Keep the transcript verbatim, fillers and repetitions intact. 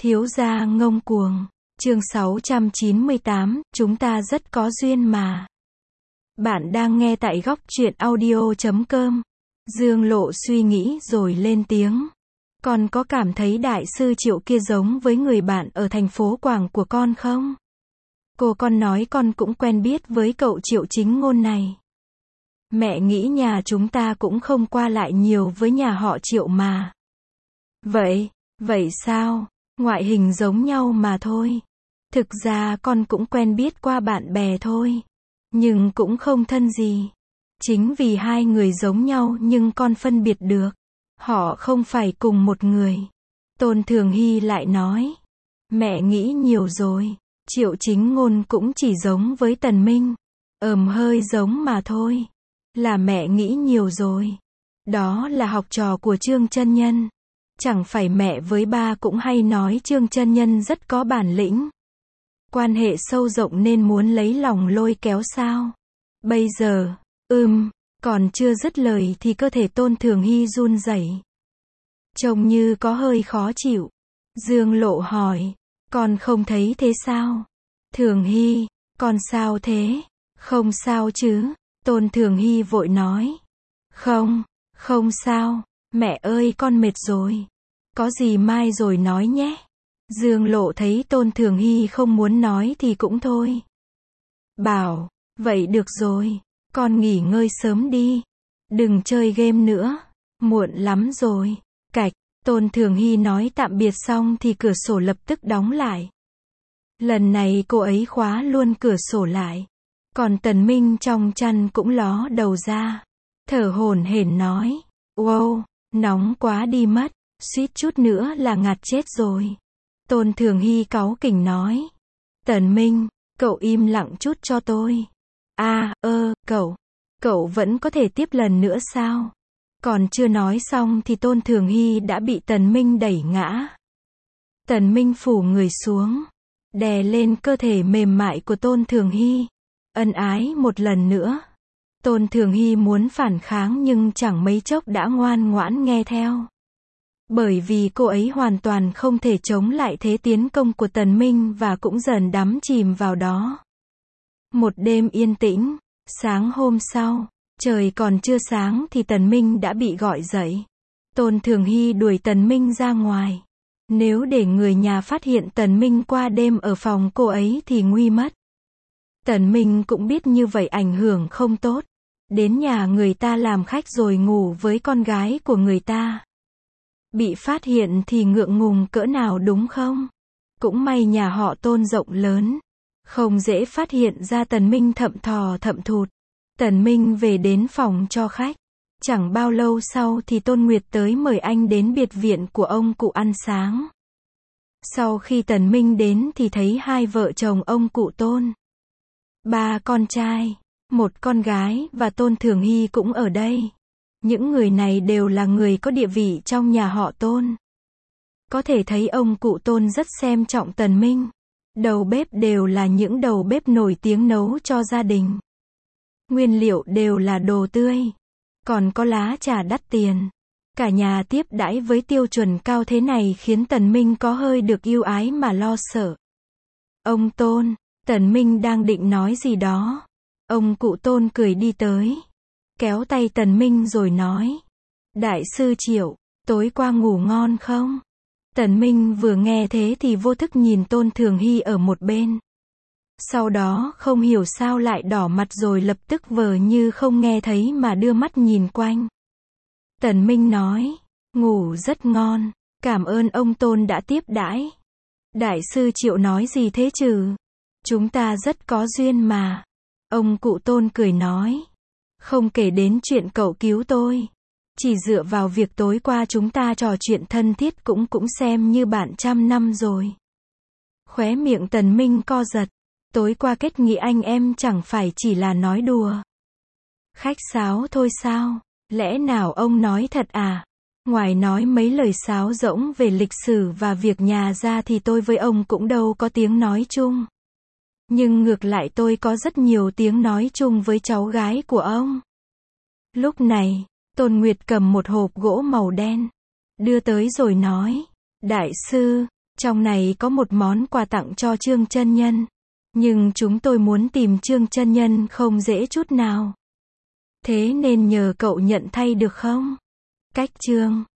Thiếu gia ngông cuồng. Chương sáu trăm chín mươi tám, chúng ta rất có duyên mà. Bạn đang nghe tại góc truyện audio chấm com. Dương Lộ suy nghĩ rồi lên tiếng. Con có cảm thấy đại sư Triệu kia giống với người bạn ở thành phố Quảng của con không? Cô con nói con cũng quen biết với cậu Triệu Chính Ngôn này. Mẹ nghĩ nhà chúng ta cũng không qua lại nhiều với nhà họ Triệu mà. Vậy, vậy sao? Ngoại hình giống nhau mà thôi. Thực ra con cũng quen biết qua bạn bè thôi. Nhưng cũng không thân gì. Chính vì hai người giống nhau nhưng con phân biệt được. Họ không phải cùng một người. Tôn Thường Hy lại nói. Mẹ nghĩ nhiều rồi. Triệu Chính Ngôn cũng chỉ giống với Tần Minh. Ờm hơi giống mà thôi. Là mẹ nghĩ nhiều rồi. Đó là học trò của Trương Chân Nhân. Chẳng phải mẹ với ba cũng hay nói Trương Chân Nhân rất có bản lĩnh. Quan hệ sâu rộng nên muốn lấy lòng lôi kéo sao? Bây giờ, ừm, còn chưa dứt lời thì cơ thể Tôn Thường Hy run rẩy. Trông như có hơi khó chịu. Dương Lộ hỏi, con không thấy thế sao? Thường Hy, con sao thế? Không sao chứ? Tôn Thường Hy vội nói. Không, không sao, mẹ ơi con mệt rồi. Có gì mai rồi nói nhé. Dương Lộ thấy Tôn Thường Hy không muốn nói thì cũng thôi. Bảo, vậy được rồi, con nghỉ ngơi sớm đi. Đừng chơi game nữa, muộn lắm rồi. Cạch, Tôn Thường Hy nói tạm biệt xong thì cửa sổ lập tức đóng lại. Lần này cô ấy khóa luôn cửa sổ lại. Còn Tần Minh trong chăn cũng ló đầu ra. Thở hổn hển nói, wow, nóng quá đi mất, suýt chút nữa là ngạt chết rồi. Tôn Thường Hy cáu kỉnh nói. Tần Minh, cậu im lặng chút cho tôi. À, ơ, cậu, cậu vẫn có thể tiếp lần nữa sao? Còn chưa nói xong thì Tôn Thường Hy đã bị Tần Minh đẩy ngã. Tần Minh phủ người xuống, đè lên cơ thể mềm mại của Tôn Thường Hy. Ân ái một lần nữa. Tôn Thường Hy muốn phản kháng nhưng chẳng mấy chốc đã ngoan ngoãn nghe theo. Bởi vì cô ấy hoàn toàn không thể chống lại thế tiến công của Tần Minh và cũng dần đắm chìm vào đó. Một đêm yên tĩnh, sáng hôm sau, trời còn chưa sáng thì Tần Minh đã bị gọi dậy. Tôn Thường Hy đuổi Tần Minh ra ngoài. Nếu để người nhà phát hiện Tần Minh qua đêm ở phòng cô ấy thì nguy mất. Tần Minh cũng biết như vậy ảnh hưởng không tốt. Đến nhà người ta làm khách rồi ngủ với con gái của người ta. Bị phát hiện thì ngượng ngùng cỡ nào đúng không? Cũng may nhà họ Tôn rộng lớn. Không dễ phát hiện ra Tần Minh thậm thò thậm thụt. Tần Minh về đến phòng cho khách. Chẳng bao lâu sau thì Tôn Nguyệt tới mời anh đến biệt viện của ông cụ ăn sáng. Sau khi Tần Minh đến thì thấy hai vợ chồng ông cụ Tôn. Ba con trai, một con gái và Tôn Thường Hy cũng ở đây. Những người này đều là người có địa vị trong nhà họ Tôn. Có thể thấy ông cụ Tôn rất xem trọng Tần Minh. Đầu bếp đều là những đầu bếp nổi tiếng nấu cho gia đình. Nguyên liệu đều là đồ tươi. Còn có lá trà đắt tiền. Cả nhà tiếp đãi với tiêu chuẩn cao thế này khiến Tần Minh có hơi được yêu ái mà lo sợ. Ông Tôn, Tần Minh đang định nói gì đó. Ông cụ Tôn cười đi tới. Kéo tay Tần Minh rồi nói. Đại sư Triệu, tối qua ngủ ngon không? Tần Minh vừa nghe thế thì vô thức nhìn Tôn Thường Hy ở một bên. Sau đó không hiểu sao lại đỏ mặt rồi lập tức vờ như không nghe thấy mà đưa mắt nhìn quanh. Tần Minh nói. Ngủ rất ngon. Cảm ơn ông Tôn đã tiếp đãi. Đại sư Triệu nói gì thế chứ? Chúng ta rất có duyên mà. Ông cụ Tôn cười nói. Không kể đến chuyện cậu cứu tôi. Chỉ dựa vào việc tối qua chúng ta trò chuyện thân thiết cũng cũng xem như bạn trăm năm rồi. Khóe miệng Tần Minh co giật. Tối qua kết nghĩa anh em chẳng phải chỉ là nói đùa. Khách sáo thôi sao? Lẽ nào ông nói thật à? Ngoài nói mấy lời sáo rỗng về lịch sử và việc nhà ra thì tôi với ông cũng đâu có tiếng nói chung. Nhưng ngược lại tôi có rất nhiều tiếng nói chung với cháu gái của ông. Lúc này, Tôn Nguyệt cầm một hộp gỗ màu đen. Đưa tới rồi nói. Đại sư, Trong này có một món quà tặng cho Trương chân nhân. Nhưng chúng tôi muốn tìm Trương chân nhân không dễ chút nào. Thế nên nhờ cậu nhận thay được không? Cách Trương